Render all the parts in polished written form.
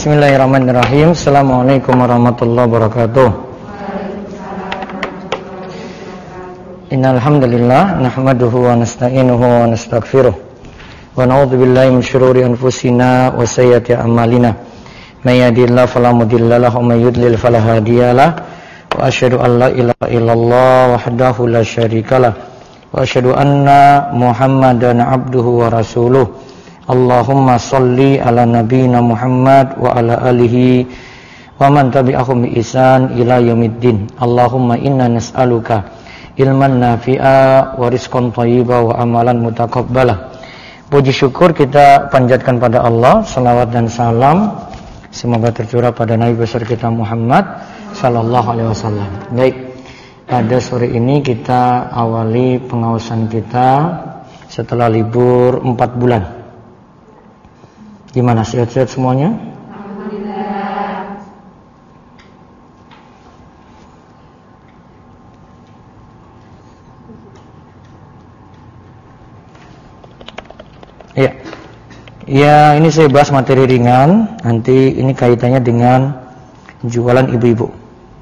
Bismillahirrahmanirrahim. Assalamualaikum warahmatullahi wabarakatuh. Innal hamdalillah nahmaduhu wa nasta'inuhu wa nastaghfiruh wa na'udzu billahi min shururi anfusina wa sayyiati a'malina. May yahdihillahu fala mudilla lahu wa may yudlil fala hadiyalah. Wa asyhadu an la ilaha illallah wahdahu la syarikalah wa asyhadu anna Muhammadan abduhu wa rasuluh. Allahumma shalli ala nabiyyina Muhammad wa ala alihi wa man tabi'ahum bi ihsan ila yaumiddin. Allahumma inna nas'aluka ilman nafi'a wa rizqan thayyiba wa amalan mutaqabbala. Puji syukur kita panjatkan pada Allah, salawat dan salam semoga tercurah pada Nabi besar kita Muhammad sallallahu alaihi wasallam. Baik, pada sore ini kita awali pengawasan kita setelah libur 4 bulan. Gimana, sehat-sehat semuanya? Alhamdulillah. Ya, ini saya bahas materi ringan. Nanti ini kaitannya dengan jualan ibu-ibu.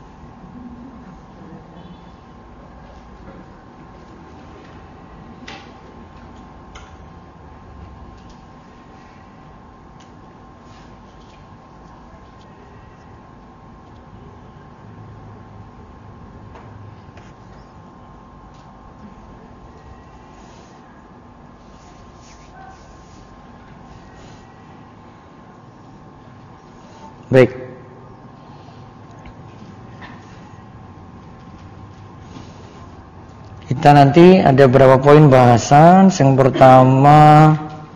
Baik. Kita nanti ada beberapa poin bahasan. Yang pertama,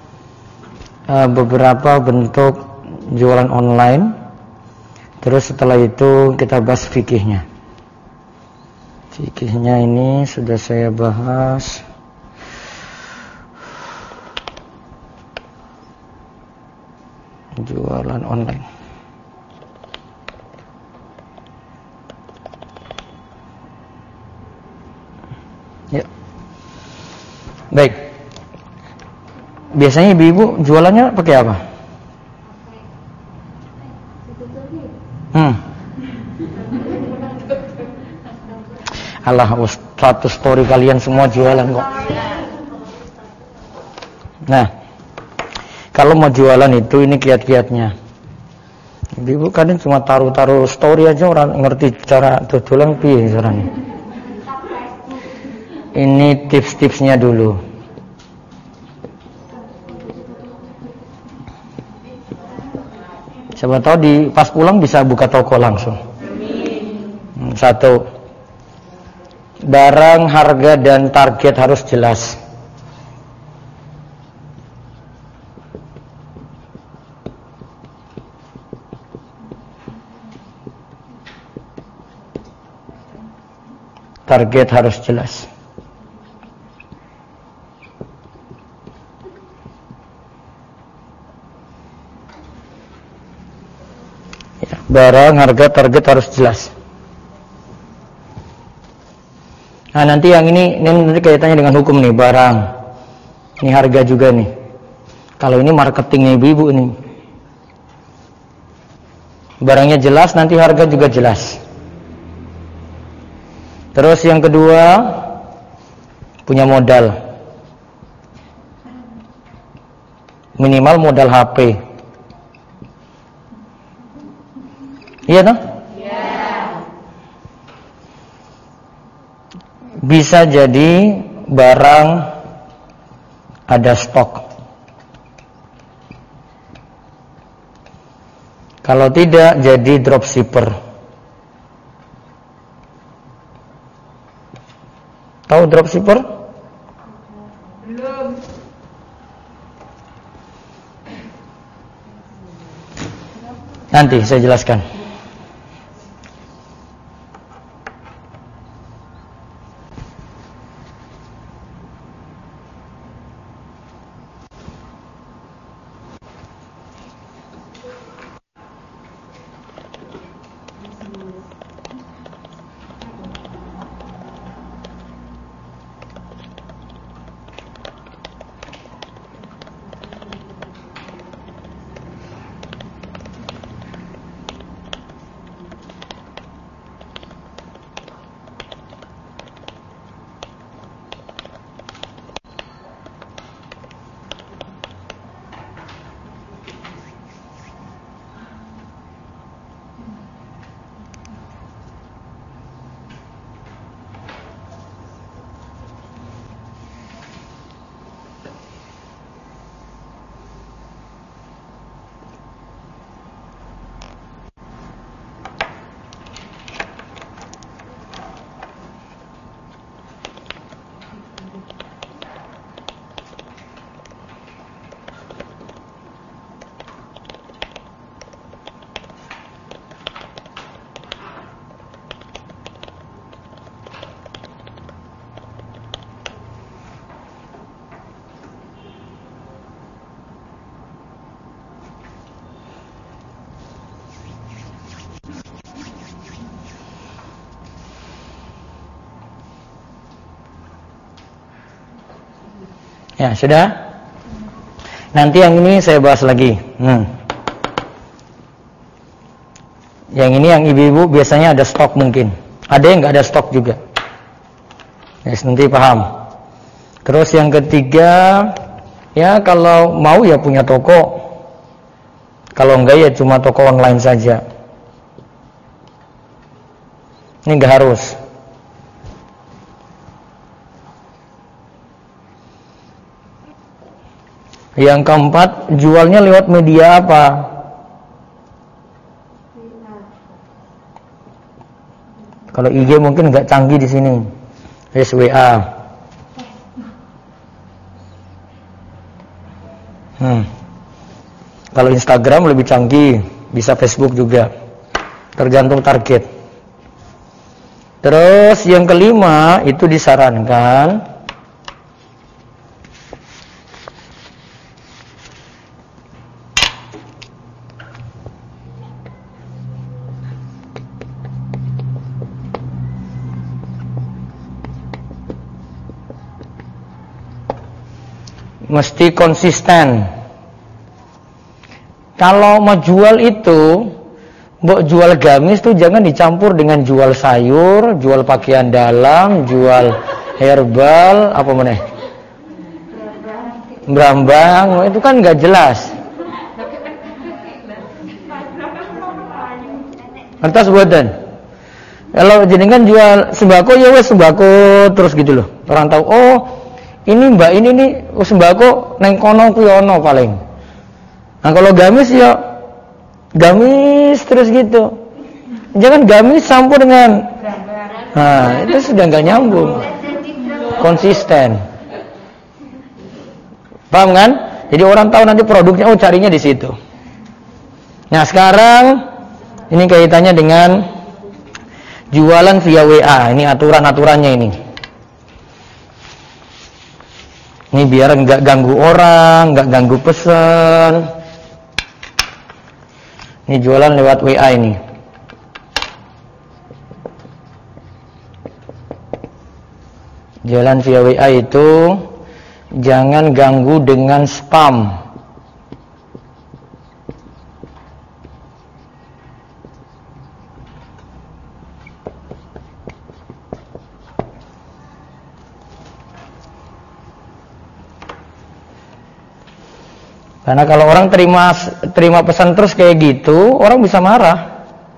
beberapa bentuk jualan online. Terus setelah itu kita bahas fikihnya. Fikihnya ini sudah saya bahas. Jualan online. Ya. Baik. Biasanya ibu-ibu jualannya pakai apa? Alah, status story kalian semua jualan kok. Nah, kalau mau jualan itu ini kiat-kiatnya. Ibu kadang cuma taruh story aja orang ngerti cara dodolan piye carane. Ini tips-tipsnya dulu. Siapa tahu pas pulang bisa buka toko langsung. 1. Barang, harga dan target harus jelas. Target harus jelas. Barang, harga, target harus jelas. Nah, nanti yang ini nanti kaitannya dengan hukum nih, barang. Ini harga juga nih. Kalau ini marketingnya ibu-ibu nih. Barangnya jelas, nanti harga juga jelas. Terus yang kedua, punya modal. Minimal modal HP. Iya toh? Iya. Bisa jadi barang ada stok. Kalau tidak, jadi dropshipper. Tahu dropshipper? Belum. Nanti saya jelaskan. Ya, sudah? Nanti yang ini saya bahas lagi. Yang ini yang ibu-ibu biasanya ada stok mungkin. Ada yang nggak ada stok juga. Ya, nanti paham. Terus yang ketiga, ya kalau mau ya punya toko. Kalau enggak ya cuma toko online saja. Ini nggak harus. Yang keempat, jualnya lewat media apa? Kalau IG mungkin nggak canggih di sini. WA. Kalau Instagram lebih canggih, bisa Facebook juga. Tergantung target. Terus yang kelima itu disarankan mesti konsisten. Kalau mau jual itu, mbok jual gamis tuh jangan dicampur dengan jual sayur, jual pakaian dalam, jual herbal, apa meneh? Brambang, itu kan nggak jelas. Entas buatan. Kalau jenengan jual sembako ya wes sembako terus gitu loh. Orang tahu, oh ini mbak ini nih sembako neng kono kuyono paling. Nah kalau gamis ya gamis terus gitu. Jangan gamis campur dengan. Nah itu sudah nggak nyambung. Konsisten. Paham kan? Jadi orang tahu nanti produknya, oh carinya di situ. Nah sekarang ini kaitannya dengan jualan via WA. Ini aturan-aturannya ini. Ini biar nggak ganggu orang, nggak ganggu pesan. Ini jualan lewat WA ini. Jualan via WA itu jangan ganggu dengan spam. Karena kalau orang terima pesan terus kayak gitu, orang bisa marah.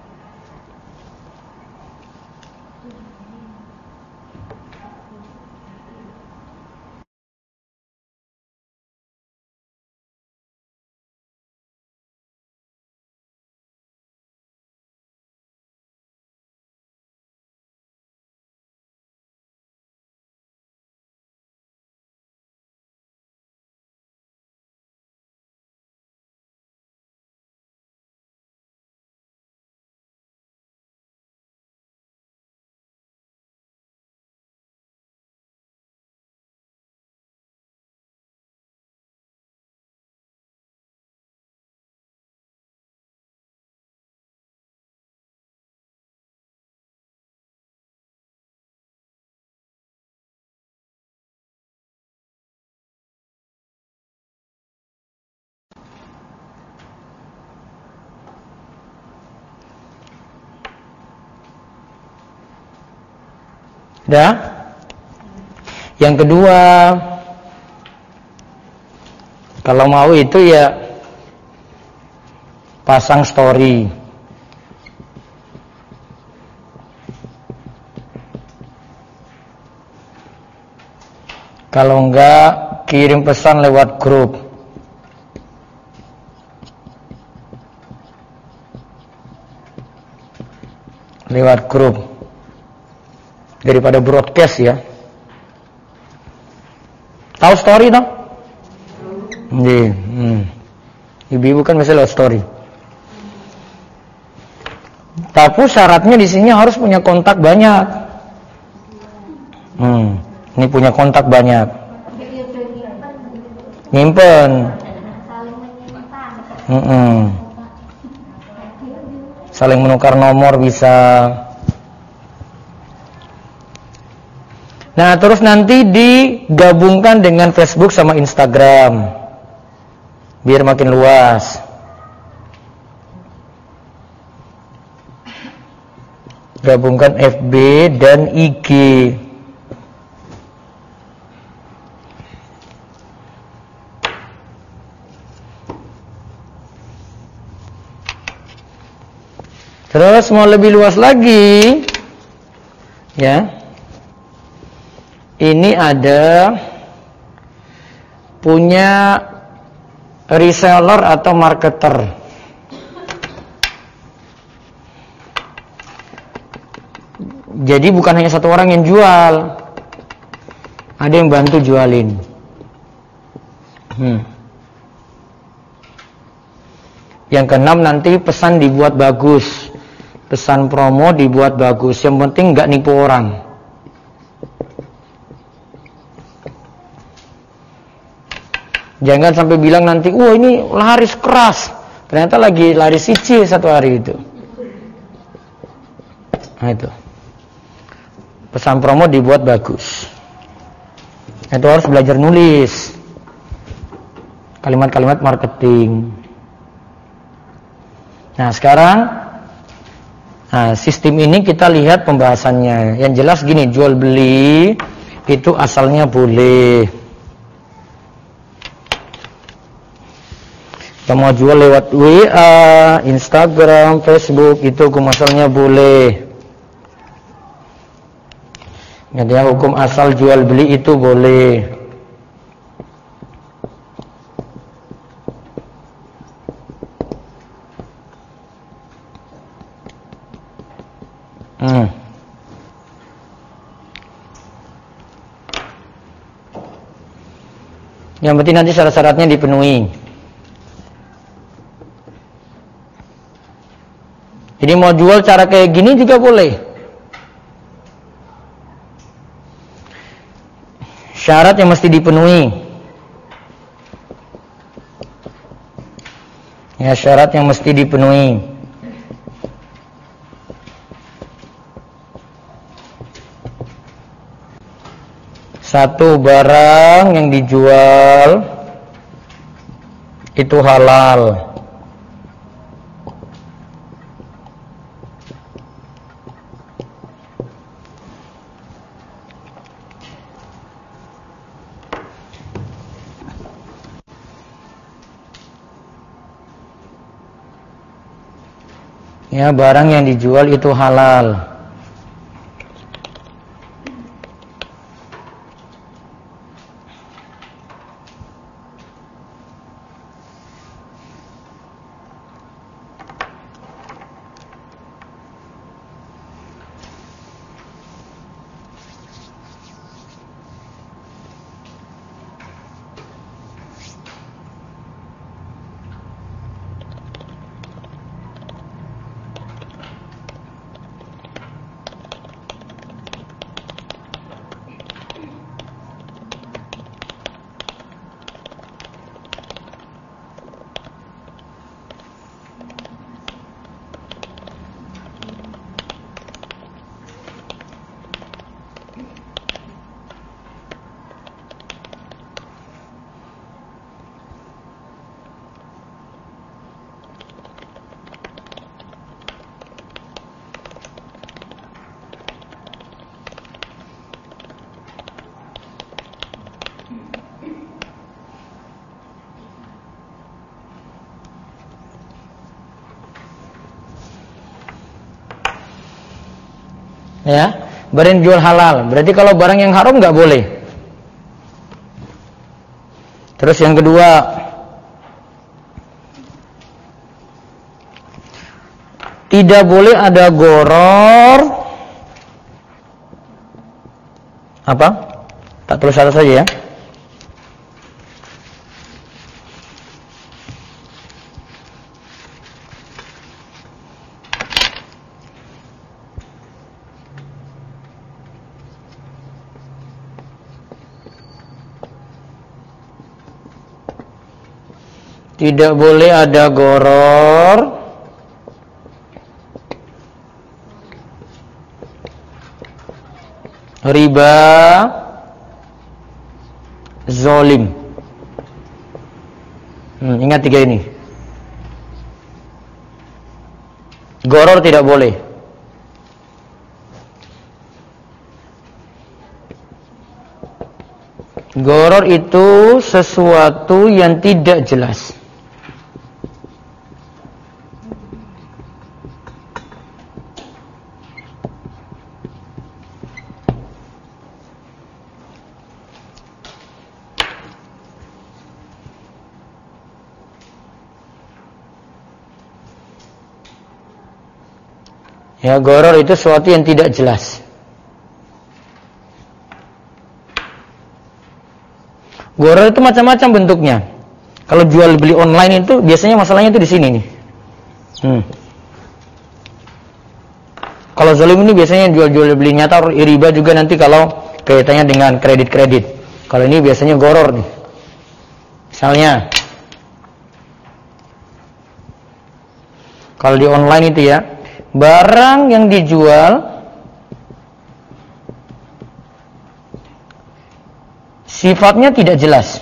Dah? Yang kedua, kalau mau itu ya pasang story. Kalau enggak, kirim pesan lewat grup. Lewat grup. Daripada broadcast ya. Tahu story toh? Ibu-ibu kan biasa lewat story. Tapi syaratnya di sini harus punya kontak banyak. Ini punya kontak banyak. Nyimpen. Saling menukar nomor bisa. Nah, terus nanti digabungkan dengan Facebook sama Instagram, biar makin luas. Gabungkan FB dan IG. Terus mau lebih luas lagi, ya. Ini ada punya reseller atau marketer. Jadi bukan hanya satu orang yang jual, ada yang bantu jualin. Yang keenam, nanti pesan dibuat bagus. Pesan promo dibuat bagus. Yang penting nggak nipu orang. Jangan sampai bilang nanti, wah ini laris keras. Ternyata lagi laris siji satu hari itu. Nah itu. Pesan promo dibuat bagus. Itu harus belajar nulis. Kalimat-kalimat marketing. Nah sekarang, sistem ini kita lihat pembahasannya. Yang jelas gini, jual beli itu asalnya boleh. Kita mau jual lewat WA, Instagram, Facebook, itu hukum asalnya boleh. Jadi hukum asal jual beli itu boleh. Yang penting nanti syarat-syaratnya dipenuhi. Jadi mau jual cara kayak gini juga boleh. Syarat yang mesti dipenuhi. Ya, syarat yang mesti dipenuhi. Satu, barang yang dijual itu halal. Ya, barang yang dijual itu halal. Ya, barang jual halal. Berarti kalau barang yang haram nggak boleh. Terus yang kedua, tidak boleh ada goror. Apa? Tak tulis satu saja ya. Tidak boleh ada goror riba, zolim. Ingat 3 ini. Gharar tidak boleh. Gharar itu sesuatu yang tidak jelas. Ya, gharar itu sesuatu yang tidak jelas. Gharar itu macam-macam bentuknya. Kalau jual beli online itu biasanya masalahnya itu di sini nih. Kalau zalim ini biasanya jual beli nyata, riba juga nanti kalau kaitannya dengan kredit. Kalau ini biasanya gharar nih. Misalnya kalau di online itu ya, barang yang dijual sifatnya tidak jelas.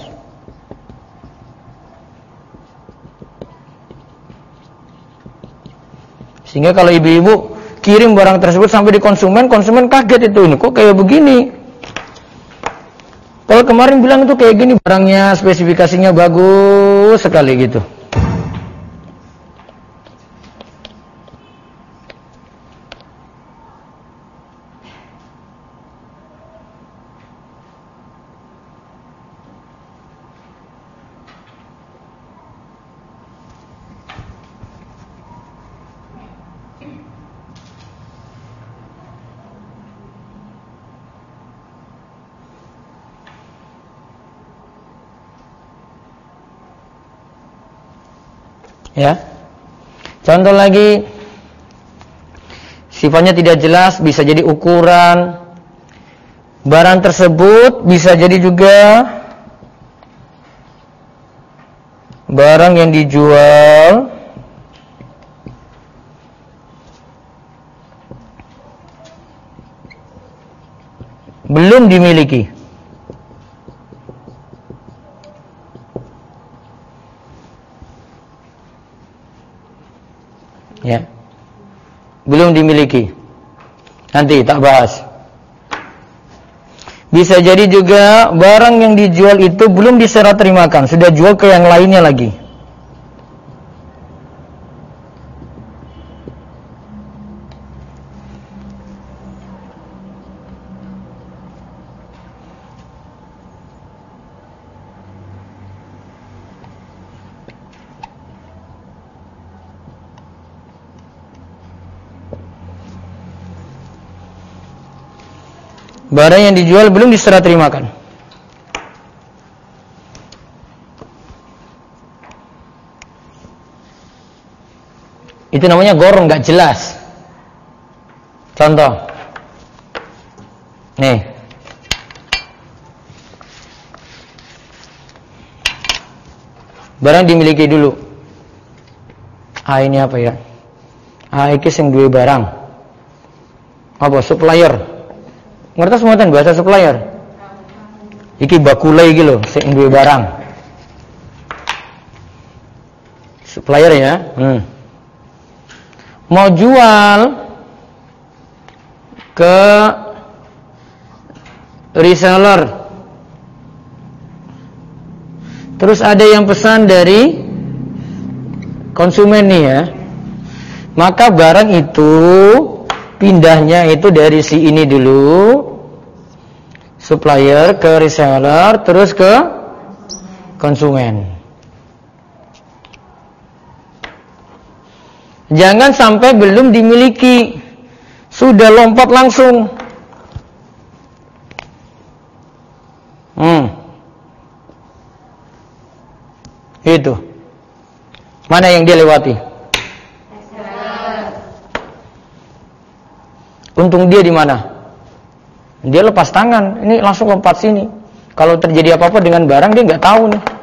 Sehingga kalau ibu-ibu kirim barang tersebut sampai di konsumen kaget itu, ini kok kayak begini. Kalau kemarin bilang itu kayak gini, barangnya spesifikasinya bagus sekali gitu. Ya. Contoh lagi, sifatnya tidak jelas, bisa jadi ukuran. Barang tersebut bisa jadi juga barang yang dijual belum dimiliki. Ya, belum dimiliki. Nanti tak bahas. Bisa jadi juga barang yang dijual itu belum diserah terimakan, sudah jual ke yang lainnya lagi. Barang yang dijual belum diserah terimakan. Itu namanya gharar, nggak jelas. Contoh, nih, barang dimiliki dulu. Ini apa ya? Iki sing duwe barang. Apa? Supplier. Ngerti semua kan bahasa supplier. Iki bakulai iki lho, sing duwe barang. Supplier ya. Mau jual ke reseller. Terus ada yang pesan dari konsumen nih ya. Maka barang itu pindahnya itu dari si ini dulu, supplier ke reseller, terus ke konsumen. Jangan sampai belum dimiliki, sudah lompat langsung. Itu. Mana yang dia lewati? Untung dia di mana? Dia lepas tangan, ini langsung lompat sini. Kalau terjadi apa-apa dengan barang dia nggak tahu nih.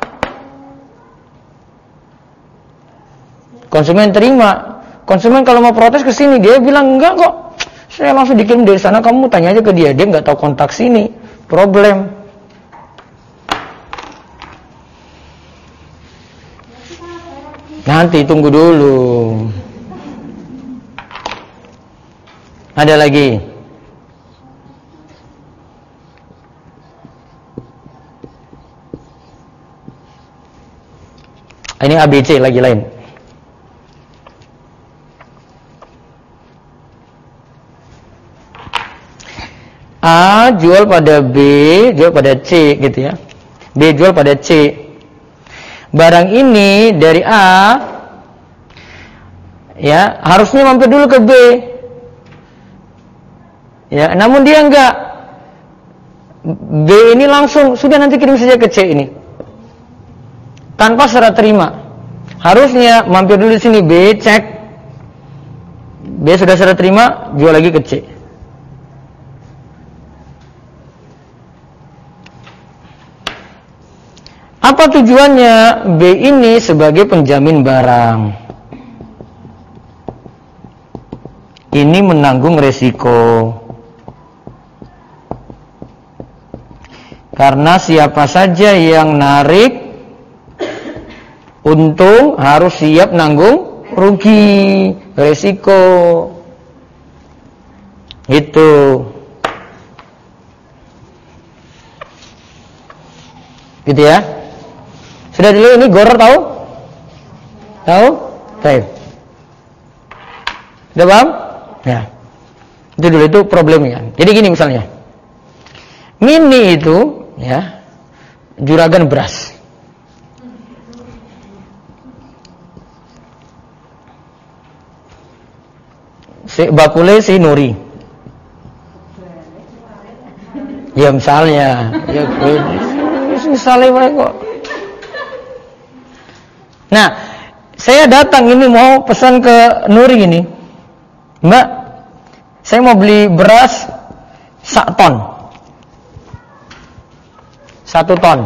Konsumen terima. Konsumen kalau mau protes ke sini, dia bilang enggak kok. Saya langsung dikirim dari sana, kamu tanya aja ke dia. Dia nggak tahu kontak sini. Problem. Nanti tunggu dulu. Ada lagi. Ini ABC lagi lain. A jual pada B, jual pada C gitu ya. B jual pada C. Barang ini dari A ya, harusnya mampir dulu ke B. Ya, namun dia enggak. B ini langsung sudah nanti kirim saja ke C ini. Tanpa serah terima. Harusnya mampir dulu di sini B, cek. B sudah serah terima, jual lagi ke C. Apa tujuannya? B ini sebagai penjamin barang. Ini menanggung resiko. Karena siapa saja yang narik untung harus siap nanggung rugi, resiko. Gitu. Gitu ya. Sudah dulu ini Gor tahu? Tahu? Baik. Sudah paham? Ya. Itu dulu, itu problemnya. Jadi gini misalnya. Mini itu ya, juragan beras. Si bakule si Nuri. Ya misalnya, ya misalnya kok. Nah, saya datang ini mau pesan ke Nuri ini. Mbak, saya mau beli beras 1 ton. 1 ton.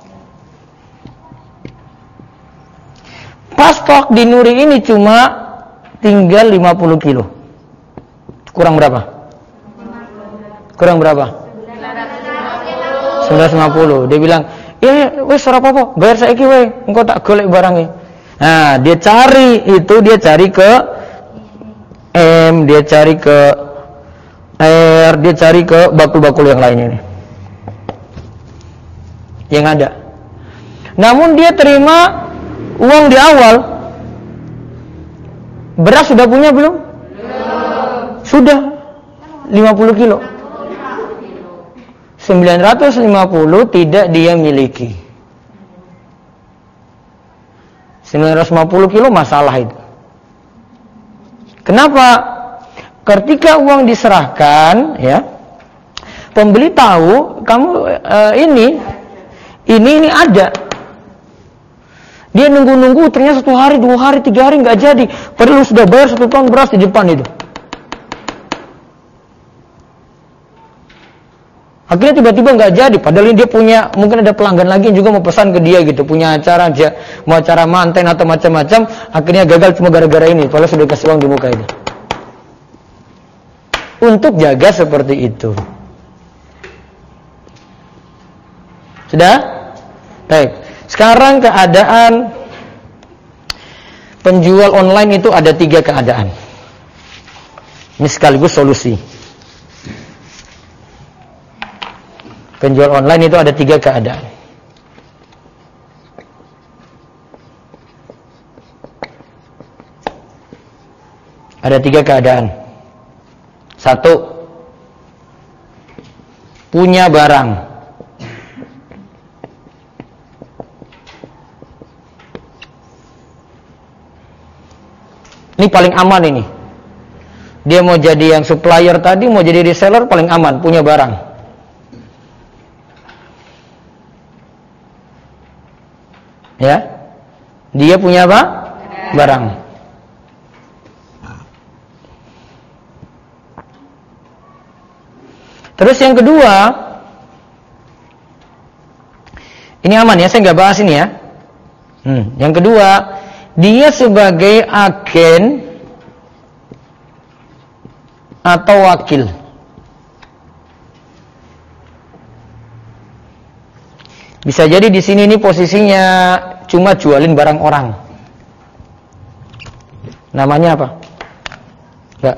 Pas stok di Nuri ini cuma tinggal 50 kilo. Kurang berapa? Kurang berapa? 950. Dia bilang, "Ya wis ora apa-apa, bayar saiki wae, engko tak golek barangnya." Nah, dia cari ke M, dia cari ke R, dia cari ke bakul-bakul yang lainnya ini. Yang ada. Namun dia terima uang di awal. Beras sudah punya belum? Sudah. 50 kilo. 950 tidak dia miliki. 950 kilo masalah itu. Kenapa? Ketika uang diserahkan, ya, pembeli tahu kamu ini ada. Dia nunggu-nunggu, ternyata 1 hari, 2 hari, 3 hari nggak jadi. Padahal sudah bayar 1 ton beras di depan itu. Akhirnya tiba-tiba nggak jadi, padahal dia punya, mungkin ada pelanggan lagi yang juga mau pesan ke dia gitu, punya acara aja, mau acara manten atau macam-macam, akhirnya gagal cuma gara-gara ini, padahal sudah kasih uang di muka itu. Untuk jaga seperti itu. Sudah? Baik. Sekarang keadaan penjual online itu ada 3 keadaan. Ini sekaligus solusi. Penjual online itu ada 3 keadaan. Ada 3 keadaan. 1, punya barang. Ini paling aman ini. Dia mau jadi yang supplier tadi, mau jadi reseller paling aman, punya barang. Ya, dia punya apa? Barang. Terus yang kedua, ini aman ya, saya nggak bahas ini ya. Yang kedua, dia sebagai agen atau wakil. Bisa jadi di sini ini posisinya cuma jualin barang orang. Namanya apa? Enggak.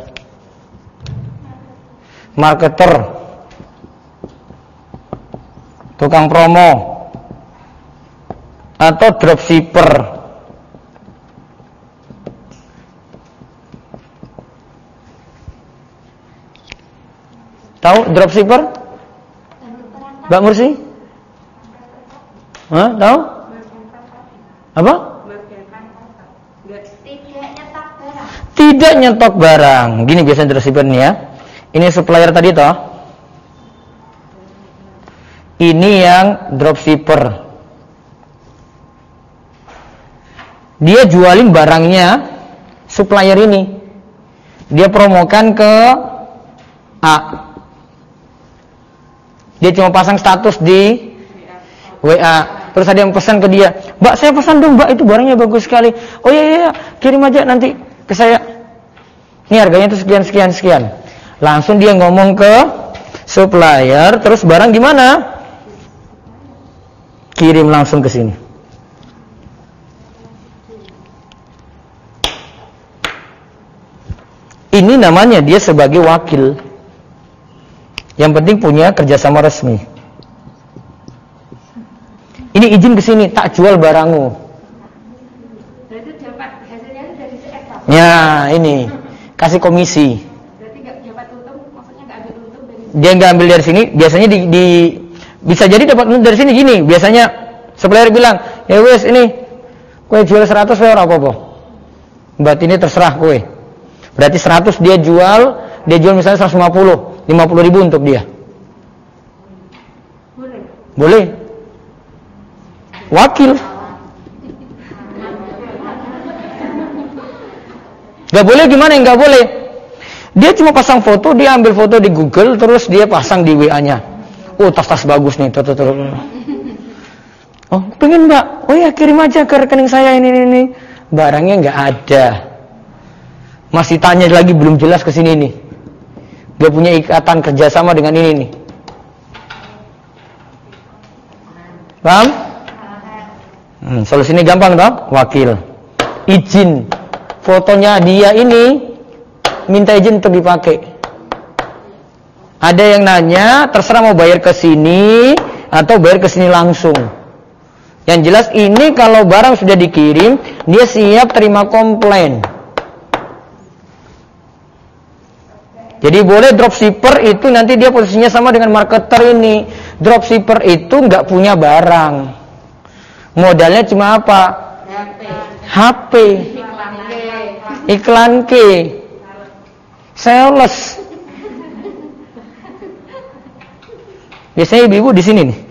Marketer. Tukang promo. Atau dropshipper. Tahu dropshipper? Mbak Mursi? Hah, tahu? Apa? Tidak nyetok barang. Gini biasanya dropshipper nih ya. Ini supplier tadi toh. Ini yang dropshipper. Dia jualin barangnya supplier ini. Dia promokan ke A. Dia cuma pasang status di WA. Terus ada yang pesan ke dia, "Mbak, saya pesan dong, Mbak, itu barangnya bagus sekali." "Oh iya, kirim aja nanti ke saya. Ini harganya itu sekian." Langsung dia ngomong ke supplier, terus barang di mana? Kirim langsung ke sini. Ini namanya dia sebagai wakil. Yang penting punya kerjasama resmi. Ini izin ke sini, tak jual barangmu. Berarti dapat hasilnya dari si Eka. Ya, ini kasih komisi. Berarti nggak dapat untung, maksudnya nggak ambil untung dari sini. Dia nggak ambil dari sini, biasanya bisa jadi dapat untung dari sini gini. Biasanya supplier bilang, "Ya wes ini, kue jual 100 ora apa-apa. Berarti ini terserah kue." Berarti 100 dia jual misalnya 150, 50.000 untuk dia. Boleh. Wakil. Gak boleh gimana? Gak boleh. Dia cuma pasang foto, dia ambil foto di Google, terus dia pasang di WA-nya. "Oh, tas-tas bagus nih." "Oh, pengen Mbak? Oh ya, kirim aja ke rekening saya ini." Barangnya gak ada. Masih tanya lagi, belum jelas ke sini nih. Dia punya ikatan kerjasama dengan ini nih. Paham? Solusinya gampang toh? Wakil. Izin. Fotonya dia ini minta izin untuk dipakai. Ada yang nanya, terserah mau bayar ke sini atau bayar ke sini langsung. Yang jelas ini kalau barang sudah dikirim, dia siap terima komplain. Jadi boleh dropshipper itu nanti dia posisinya sama dengan marketer ini. Dropshipper itu nggak punya barang. Modalnya cuma apa? HP. Iklan ke. Sales. Biasanya ibu-ibu di sini nih.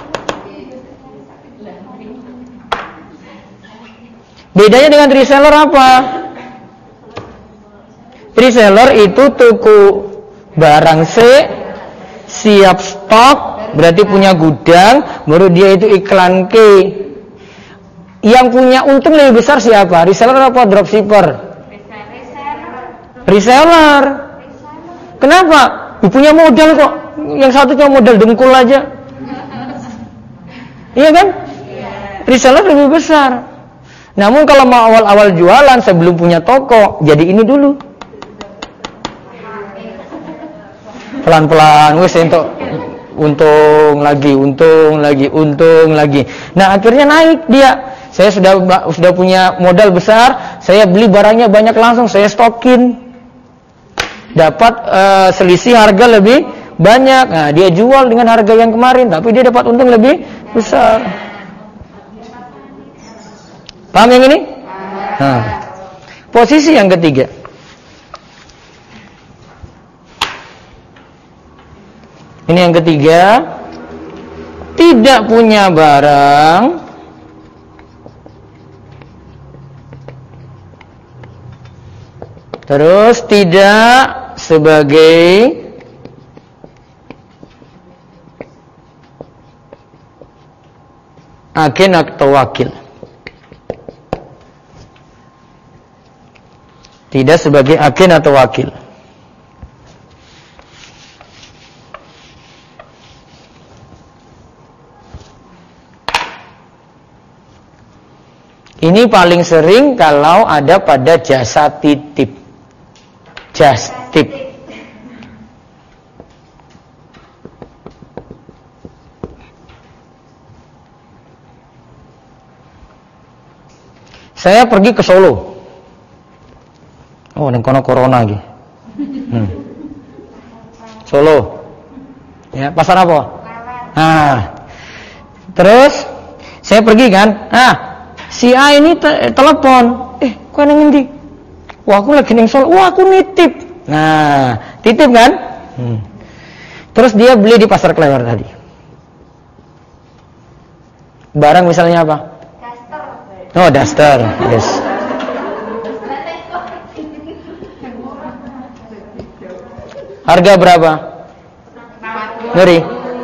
Bedanya dengan reseller apa? Reseller itu tuku barang siap stok, berarti punya gudang, baru dia itu iklan ke. Yang punya untung lebih besar siapa? Reseller apa dropshipper? Reseller. Kenapa? Punya modal kok. Yang satu cuma modal dengkul aja. Iya kan? Reseller lebih besar. Namun kalau mau awal-awal jualan, sebelum punya toko, jadi ini dulu. Pelan-pelan, wes untuk untung lagi. Nah akhirnya naik dia. Saya sudah punya modal besar, saya beli barangnya banyak langsung, saya stokin. Dapat selisih harga lebih banyak. Nah dia jual dengan harga yang kemarin, tapi dia dapat untung lebih besar. Paham yang ini? Nah, posisi yang ketiga. Ini yang ketiga, tidak punya barang, terus tidak sebagai agen atau wakil. Tidak sebagai agen atau wakil. Ini paling sering kalau ada pada jasa titip. Just tip. Saya pergi ke Solo. Oh, ini kono corona lagi. Solo. Ya, pasar apa? Nah. Terus saya pergi kan. Si A ini telepon. Kok nang ngendi? Wah, aku lagi ning Solo. Wah, aku nitip. Nah, titip kan? Terus dia beli di pasar Klewer tadi. Barang misalnya apa? Duster. Oh, duster. Yes. Harga berapa? Ngeri.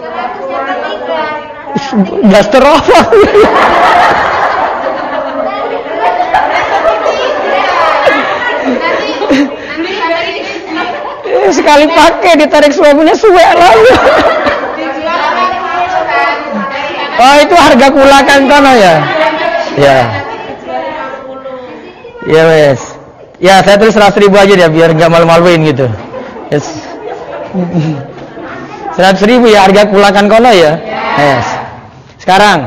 Duster apa? Sekali pakai ditarik suaminya suwe lagi. Oh, itu harga kulakan kono ya? Ya. Ya wes. Ya, saya tulis 100.000 aja deh biar enggak malu-maluin gitu. Yes. 100.000 ya harga kulakan kono ya? Yes. Sekarang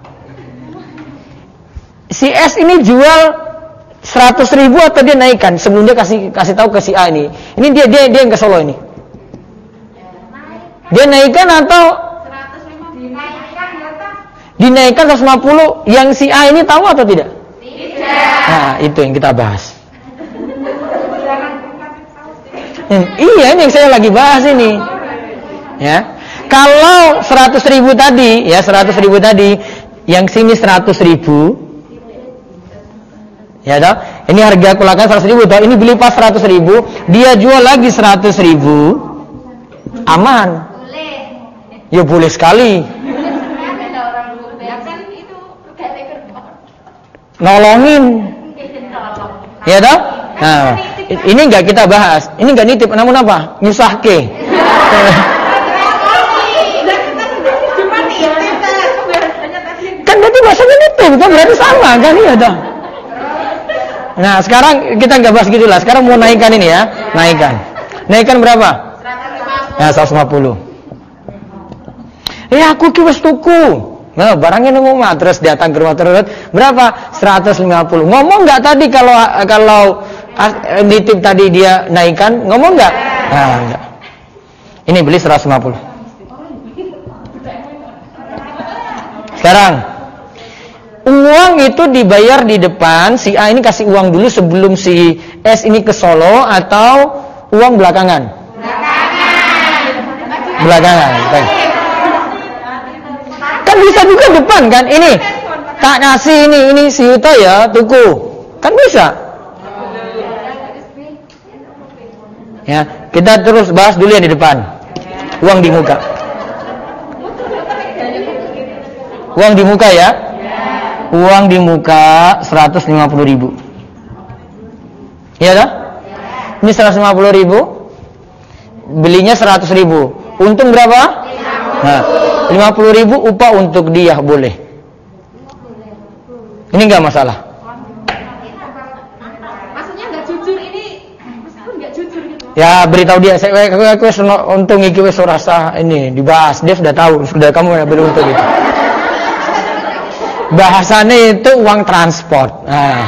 si S ini jual 100.000 atau dia naikkan? Sebelum dia kasih tahu ke si A ini. Ini dia yang ke Solo ini. Dia naikkan atau dinaikkan 150? Yang si A ini tahu atau tidak? Tidak. Nah, itu yang kita bahas. Iya, ini yang saya lagi bahas ini. Ya. Kalau 100.000 tadi, ya 100.000 tadi, yang sini 100.000. Ya toh? Ini harga kulakan 100.000 toh. Ini beli pas 100.000, dia jual lagi 100.000. Aman. Boleh. Ya boleh sekali. Nolongin. Ya toh? Nah, ini enggak kita bahas. Ini enggak nitip, namun apa? Nyusahke. Kan berarti bahasanya nitip, kan berarti sama kan ya toh? Nah, sekarang kita enggak bahas gitulah. Sekarang mau naikkan ini ya. Naikkan berapa? 150. Nah, 150. Aku ki wis tuku. Nah, barangnya nemu mah terus datang ke rumah terus berapa? 150. Ngomong enggak tadi kalau nitip tadi dia naikkan, ngomong enggak? Nah, enggak. Ini beli 150. Sekarang uang itu dibayar di depan, si A ini kasih uang dulu sebelum si S ini ke Solo atau uang belakangan? Belakangan. Kan bisa juga depan kan? Ini tak ngasih ini si Yuto ya, tuku. Kan bisa. Ya, kita terus bahas dulu yang di depan. Uang di muka. Uang di muka ya. Uang di muka 150.000. Iya kan? Ini 150.000. Belinya 100.000. Untung berapa? Nah, 50.000 upah untuk dia boleh. Ini enggak masalah. Maksudnya enggak jujur ini, meskipun enggak jujur gitu. Ya, beritahu dia aku untung iki wis ora rasa ini dibahas. Dia sudah tahu, sudah kamu belum untuk itu. Bahasanya itu uang transport. Nah.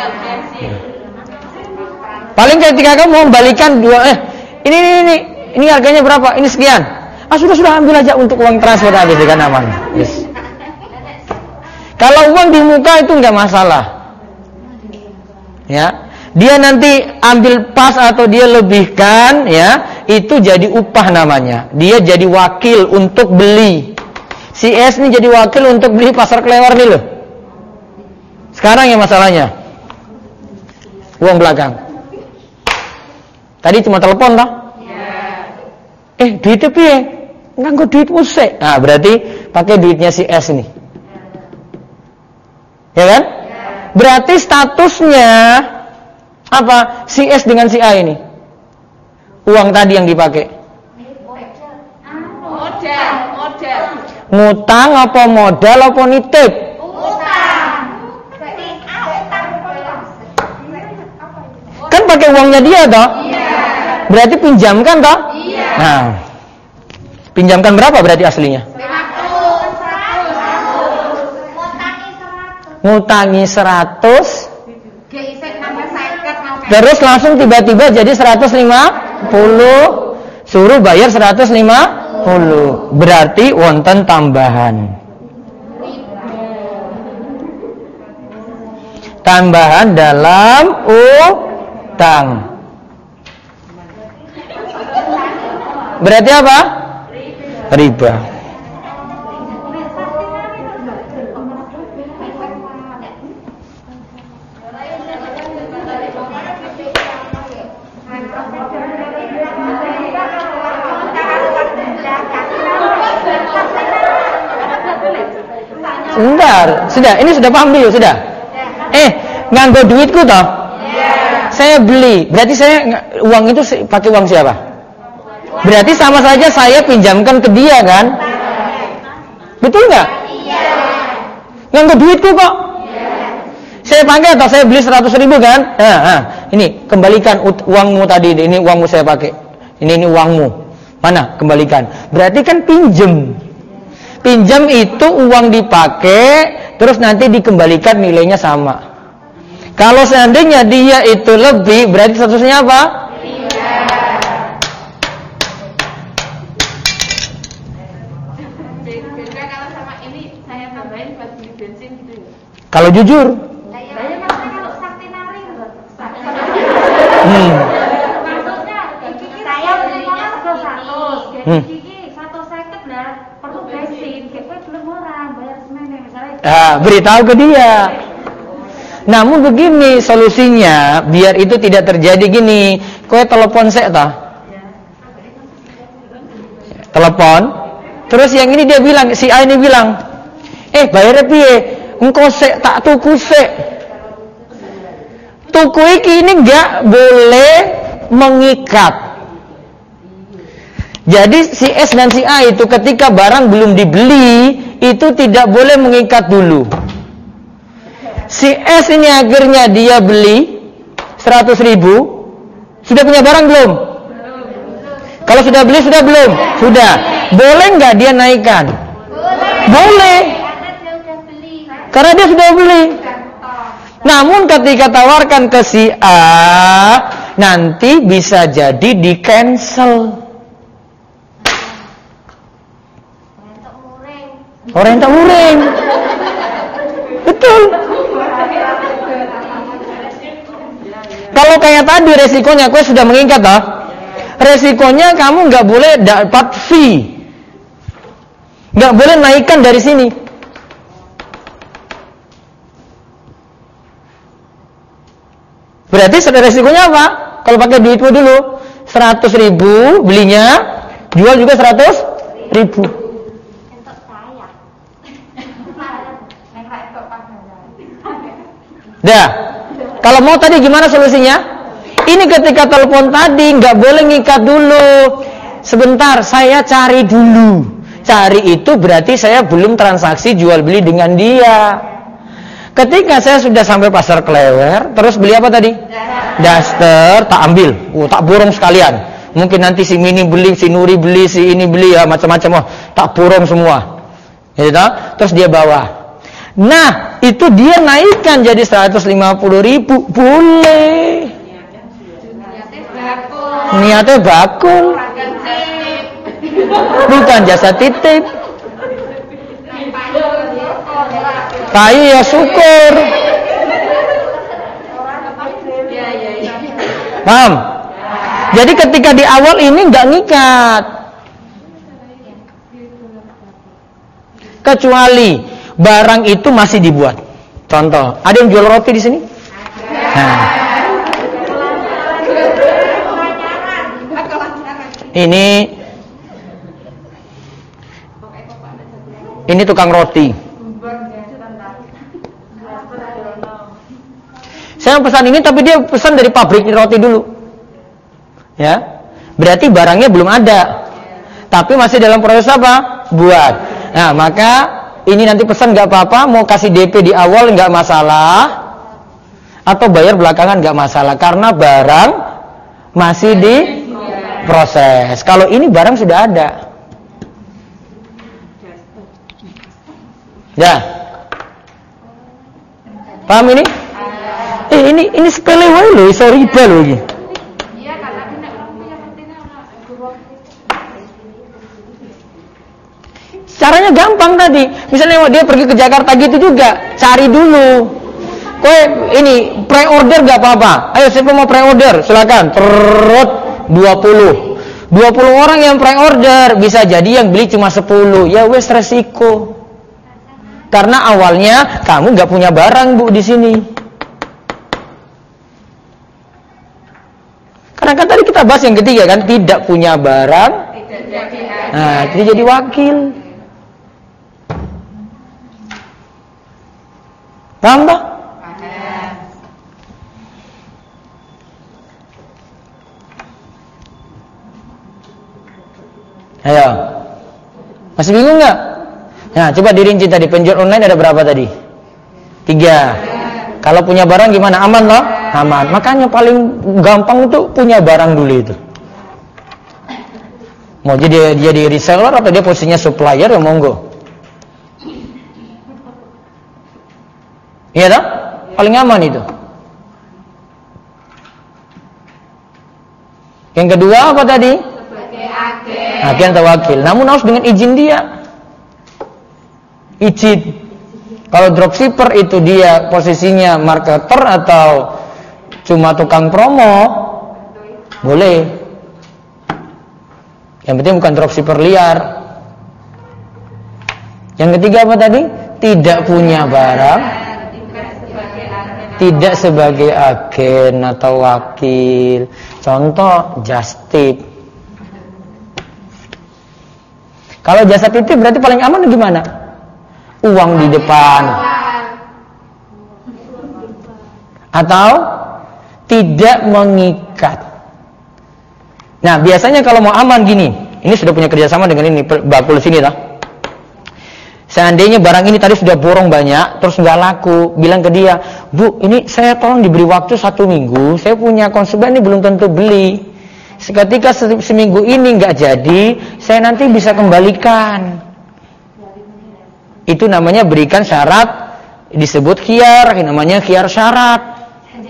Paling ketika kamu membalikan ini harganya berapa? Ini sekian. Sudah ambil aja untuk uang transport habis kan aman. Yes. Kalau uang di muka itu enggak masalah. Ya. Dia nanti ambil pas atau dia lebihkan ya, itu jadi upah namanya. Dia jadi wakil untuk beli. Si S ini jadi wakil untuk beli pasar Klewer nih loh. Sekarang yang masalahnya uang belakang. Tadi cuma telepon toh? Iya. Duitnya piye? Nganggo duit musik. Nah, berarti pakai duitnya si S ini. Ya kan? Berarti statusnya apa? Si S dengan si A ini. Uang tadi yang dipakai. Modal. Ngutang apa modal apa nitip? Utang. pakai uangnya dia toh? Iya. Berarti pinjamkan toh? Iya. Nah, pinjamkan berapa berarti aslinya? 100. Ngutangi 100. Terus langsung tiba-tiba jadi 150. Suruh bayar 150. Berarti wonten tambahan. Tambahan dalam utang. Berarti apa? Riba. Sebentar, sudah, ini sudah paham dulu, sudah. Nganggo duitku toh? Saya beli, berarti saya uang itu pakai uang siapa? Berarti sama saja saya pinjamkan ke dia kan? Betul nggak? Nganggo duitku kok? Saya pakai atau saya beli 100.000 kan? Nah, ini kembalikan uangmu tadi, ini uangmu saya pakai. Ini uangmu. Mana? Kembalikan. Berarti kan pinjem. Pinjam itu uang dipakai, terus nanti dikembalikan nilainya sama. Kalau seandainya dia itu lebih, berarti statusnya apa? Kalau sama ini saya tambahin buat beli bensin gitu ya? Kalau jujur. Saya maksudnya kalau sakti nari. Maksudnya saya belinya 100. Beritahu ke dia. Namun begini solusinya biar itu tidak terjadi gini. Kowe telepon sek ta? Telepon. Terus yang ini dia bilang, si A ini bilang, bayarnya piye? Engko sek tak tuku sek. Tuku iki ini enggak boleh mengikat. Jadi si S dan si A itu ketika barang belum dibeli itu tidak boleh mengikat dulu. Si S ini akhirnya dia beli 100.000. Sudah punya barang belum? Kalau sudah beli sudah belum? Sudah. Boleh nggak dia naikkan? Boleh. Karena dia sudah beli. Namun ketika tawarkan ke si A, nanti bisa jadi di cancel. Orang tak uring. Betul. Kalau kayak tadi resikonya, kau sudah mengikat toh? Resikonya kamu nggak boleh dapat fee, nggak boleh naikkan dari sini. Berarti resikonya apa? Kalau pakai duitmu dulu 100.000 belinya, jual juga 100.000. Dah, kalau mau tadi gimana solusinya? Ini ketika telepon tadi nggak boleh ngikat dulu. Sebentar, saya cari dulu. Cari itu berarti saya belum transaksi jual beli dengan dia. Ketika saya sudah sampai pasar Klewer, terus beli apa tadi? Daster, tak ambil. Tak borong sekalian. Mungkin nanti si Mini beli, si Nuri beli, si ini beli ya macam-macam. Tak borong semua. Gitu, terus dia bawa. Nah, itu dia naikkan jadi 150.000. Boleh. Niatnya bakul. Bukan jasa titip. Payu ya syukur. Paham? Jadi ketika di awal ini nggak ngikat. Kecuali barang itu masih dibuat. Contoh, ada yang jual roti di sini? Nah. Ini tukang roti. Saya pesan ini tapi dia pesan dari pabrik roti dulu. Ya. Berarti barangnya belum ada. Tapi masih dalam proses apa? Buat. Nah, maka ini nanti pesan nggak apa-apa, mau kasih DP di awal nggak masalah. Atau bayar belakangan nggak masalah karena barang masih di proses. Kalau ini barang sudah ada. Ya. Paham ini? Ini sepele wae lho, iso riba lho iki. Iya, karena kena punya pentingnya Caranya gampang tadi. Misalnya dia pergi ke Jakarta gitu juga, cari dulu. Kowe ini pre-order gak apa-apa. Ayo siapa mau pre-order? Silakan. Terus 20 orang yang pre-order, bisa jadi yang beli cuma 10. Ya wes resiko. Karena awalnya kamu gak punya barang Bu di sini. Karena kan tadi kita bahas yang ketiga kan, tidak punya barang. Nah, jadi wakil. Paham tak? Ayo. Masih bingung nggak? Nah, coba dirinci tadi. Penjual online ada berapa tadi? 3. Kalau punya barang gimana? Aman loh? Aman. Makanya paling gampang itu punya barang dulu itu. Mau jadi reseller atau dia posisinya supplier ya monggo. Iya tak? Paling aman itu. Yang kedua apa tadi? Agen atau wakil. Namun harus dengan izin dia. Izin. Kalau dropshipper itu dia posisinya marketer atau cuma tukang promo, boleh. Yang penting bukan dropshipper liar. Yang ketiga apa tadi? Tidak punya barang. Tidak sebagai agen atau wakil. Contoh just tip. Kalau jasa titip berarti paling aman gimana? Uang di depan. Atau tidak mengikat. Nah, biasanya kalau mau aman gini, ini sudah punya kerjasama dengan ini bakul sini lah. Seandainya barang ini tadi sudah borong banyak, terus nggak laku, bilang ke dia, Bu, ini saya tolong diberi waktu 1 minggu, saya punya konsumen ini belum tentu beli. Seketika seminggu ini nggak jadi, saya nanti bisa kembalikan. Itu namanya berikan syarat, disebut khiyar, namanya khiyar syarat.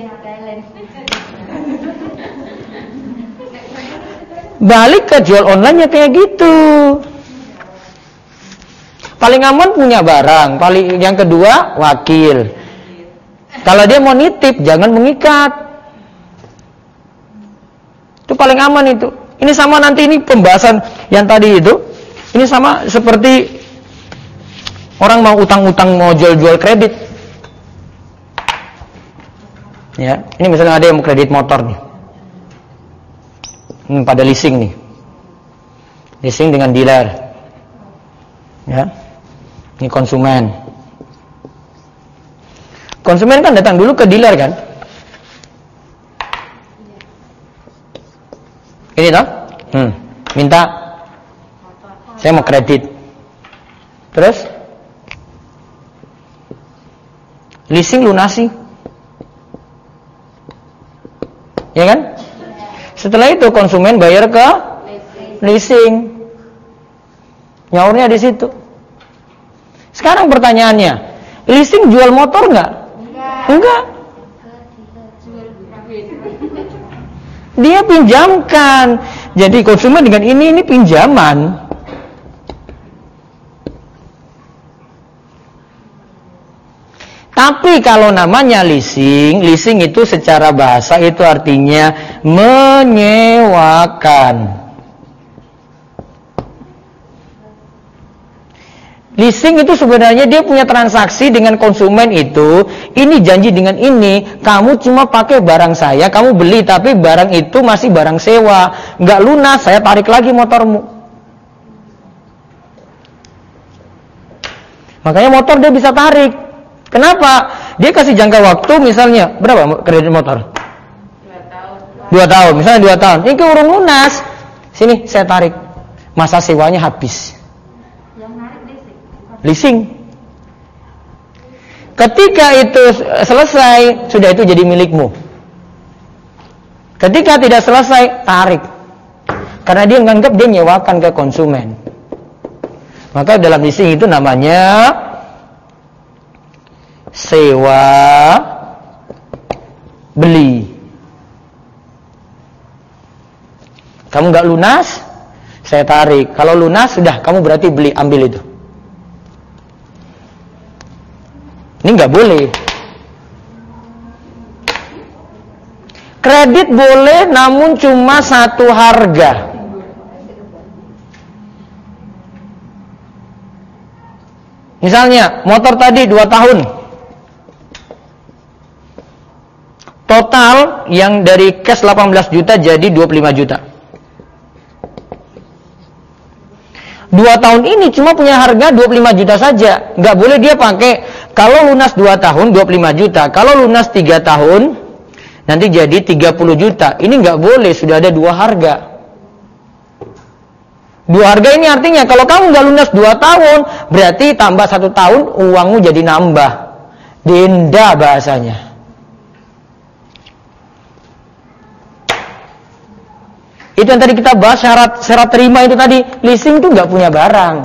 Balik ke jual online kayak gitu. Paling aman punya barang. Yang kedua wakil. Kalau dia mau nitip jangan mengikat. Itu paling aman itu. Ini sama nanti ini pembahasan yang tadi itu. Ini sama seperti orang mau utang-utang mau jual-jual kredit. Ya, ini misalnya ada yang mau kredit motor nih. Pada leasing nih. Leasing dengan dealer. Ya. Ini konsumen. Konsumen kan datang dulu ke dealer kan? Ini toh? Minta saya mau kredit. Terus leasing lunasi. Ya kan? Setelah itu konsumen bayar ke leasing. Nyaurnya di situ. Sekarang pertanyaannya, leasing jual motor nggak? Enggak. Dia pinjamkan. Jadi konsumen dengan ini pinjaman. Tapi kalau namanya leasing itu secara bahasa itu artinya menyewakan. Leasing itu sebenarnya dia punya transaksi dengan konsumen itu, ini janji dengan ini, kamu cuma pakai barang saya, kamu beli tapi barang itu masih barang sewa, nggak lunas, saya tarik lagi motormu. Makanya motor dia bisa tarik. Kenapa? Dia kasih jangka waktu misalnya berapa kredit motor? 2 tahun. Misalnya 2 tahun. Ini urung lunas. Sini saya tarik. Masa sewanya habis. Leasing. Ketika itu selesai, sudah itu jadi milikmu. Ketika tidak selesai, tarik. Karena dia menganggap dia nyewakan ke konsumen. Maka dalam leasing itu namanya sewa beli. Kamu nggak lunas, saya tarik. Kalau lunas, sudah kamu berarti beli, ambil itu. Ini nggak boleh. Kredit boleh, namun cuma satu harga. Misalnya, motor tadi 2 tahun. Total yang dari cash 18 juta jadi 25 juta. 2 tahun ini cuma punya harga 25 juta saja. Nggak boleh dia pakai, kalau lunas 2 tahun 25 juta. Kalau lunas 3 tahun, nanti jadi 30 juta. Ini nggak boleh, sudah ada 2 harga. 2 harga ini artinya, kalau kamu nggak lunas 2 tahun, berarti tambah 1 tahun, uangmu jadi nambah. Denda bahasanya. Itu yang tadi kita bahas, syarat terima itu tadi. Leasing itu nggak punya barang.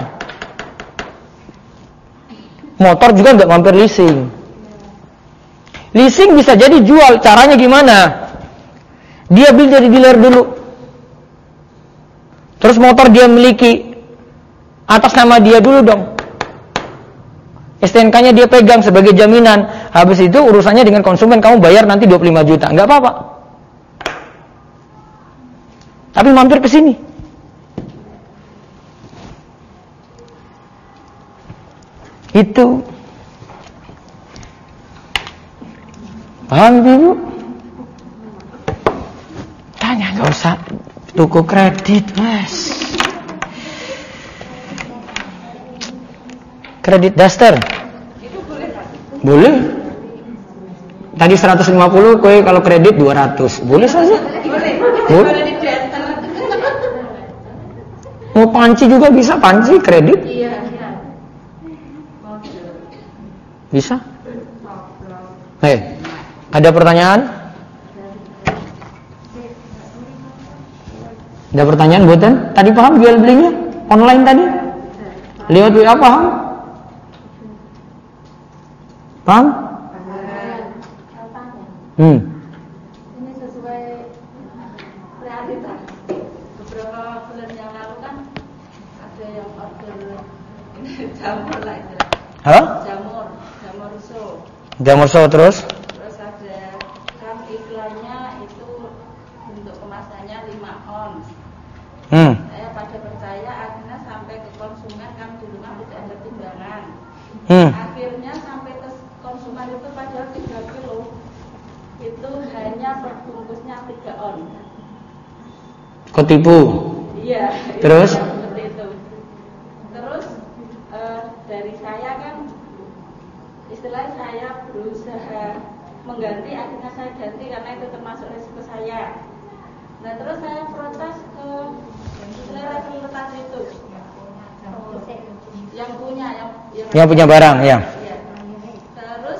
Motor juga nggak mampir leasing. Leasing bisa jadi jual. Caranya gimana? Dia beli dari dealer dulu. Terus motor dia miliki atas nama dia dulu dong. STNK-nya dia pegang sebagai jaminan. Habis itu urusannya dengan konsumen, kamu bayar nanti 25 juta. Nggak apa-apa. Tapi mampir ke sini. Itu. Paham Ibu? Tanya, nggak usah toko kredit, Mas. Kredit daster. Boleh. Tadi 150, kowe kalau kredit 200. Boleh saja. Boleh. Mau panci juga bisa, panci kredit. Iya. Bisa. Ada pertanyaan? Ada pertanyaan buatan? Tadi paham jual belinya? Online tadi? Lewat WA paham? Paham? Ini sesuai realitas. Beberapa bulan yang lalu kan ada yang order jamur lah itu. Jamur so. Jamur so terus? Terus ada kan iklannya itu untuk kemasannya 5 ons. Saya pada percaya akhirnya sampai ke konsumen kan di rumah tidak ada timbangan. Akhirnya sampai ke konsumen itu padahal 3 kilo itu hanya perbungkusnya 3 on. Kok tipu? Iya. Terus? Seperti itu. Terus dari saya kan istilahnya saya berusaha mengganti, akhirnya saya ganti karena itu termasuk resiko saya. Nah terus saya protes ke realitas itu yang punya barang ya. Terus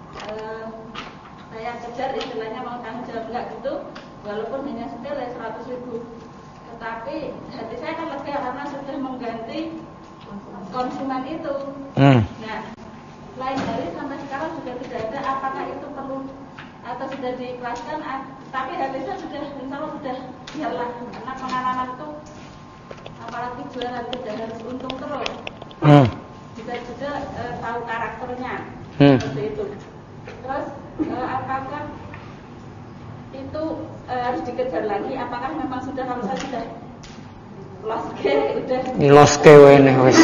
saya kejar, istilahnya mau tanggung jawab enggak gitu, walaupun hanya sepele 100.000, tetapi hati saya kan lega karena sudah mengganti konsumen itu. Nah lain dari sampai sekarang sudah tidak ada apakah itu perlu atau sudah diikhlaskan, tapi hati saya sudah insya Allah sudah biarlah, karena pengalaman itu apalagi jualan tidak harus untung terus. Bisa juga tahu karakternya seperti itu. Terus apakah itu harus dikejar lagi? Apakah memang sudah, kalau saya sudah loske wene wis.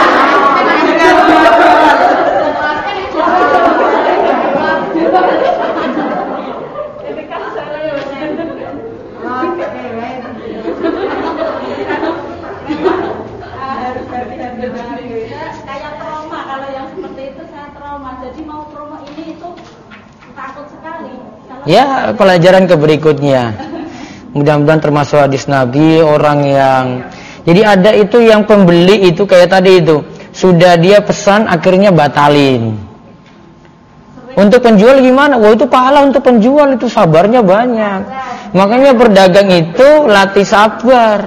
Kayak trauma, kalau yang seperti itu saya trauma. Jadi mau promo ini itu takut sekali. Ya, pelajaran ke berikutnya. Mudah-mudahan termasuk hadis Nabi, orang yang jadi ada itu yang pembeli itu kayak tadi itu, sudah dia pesan akhirnya batalin. Untuk penjual gimana? Wah, itu pahala untuk penjual, itu sabarnya banyak. Makanya berdagang itu latih sabar.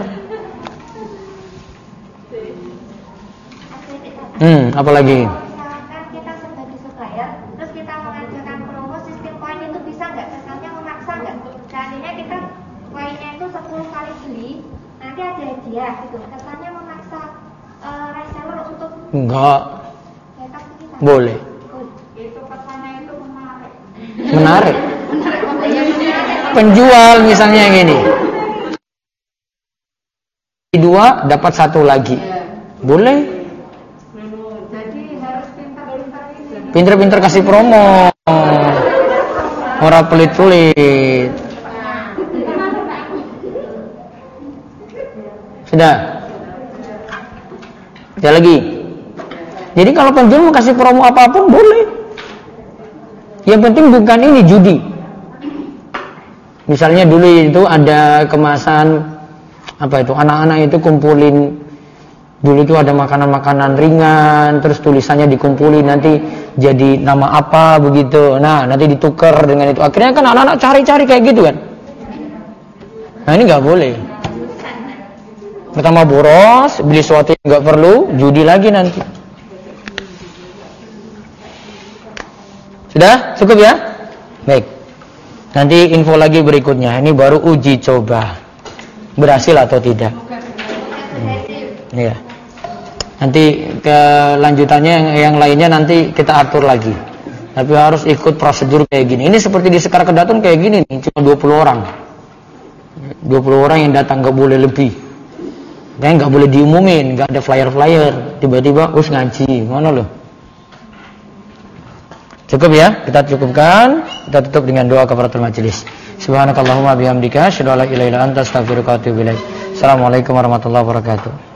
Apalagi? Misalkan kita sebagai supplier, terus kita mengajukan promo sistem poin itu bisa nggak? Kesannya memaksa nggak? Seandainya kita poinnya itu 10 kali beli, nanti ada hadiah gitu. Kesannya memaksa reseller untuk Enggak. Ya, tapi kita Boleh. Itu pesannya itu menarik. Menarik. Penjual misalnya yang ini. 2 dapat 1 lagi. Boleh. Jadi harus pintar-pintar ini. Pinter-pinter kasih promo. Orang pelit-pelit. Sudah. Ada lagi. Jadi kalau penjual mau kasih promo apapun boleh. Yang penting bukan ini judi. Misalnya dulu itu ada kemasan apa itu, anak-anak itu kumpulin, dulu itu ada makanan-makanan ringan, terus tulisannya dikumpulin nanti jadi nama apa begitu. Nah, nanti ditukar dengan itu. Akhirnya kan anak-anak cari-cari kayak gitu kan. Nah, ini nggak boleh. Pertama boros, beli sesuatu yang nggak perlu, judi lagi nanti. Sudah? Cukup ya? Baik. Nanti info lagi berikutnya. Ini baru uji coba. Berhasil atau tidak. Iya. Nanti kelanjutannya yang lainnya nanti kita atur lagi. Tapi harus ikut prosedur kayak gini. Ini seperti di Sekar Kedatun kayak gini nih, cuma 20 orang. 20 orang yang datang, nggak boleh lebih. Dan nggak boleh diumumin, nggak ada flyer-flyer. Tiba-tiba ngaji, mana loh? Cukup ya, kita cukupkan. Kita tutup dengan doa kafaratul majelis. Subhanakallahumma bihamdika asyhadu an la ilaha illa anta astaghfiruka wa atubu ilaik. Assalamualaikum warahmatullahi wabarakatuh.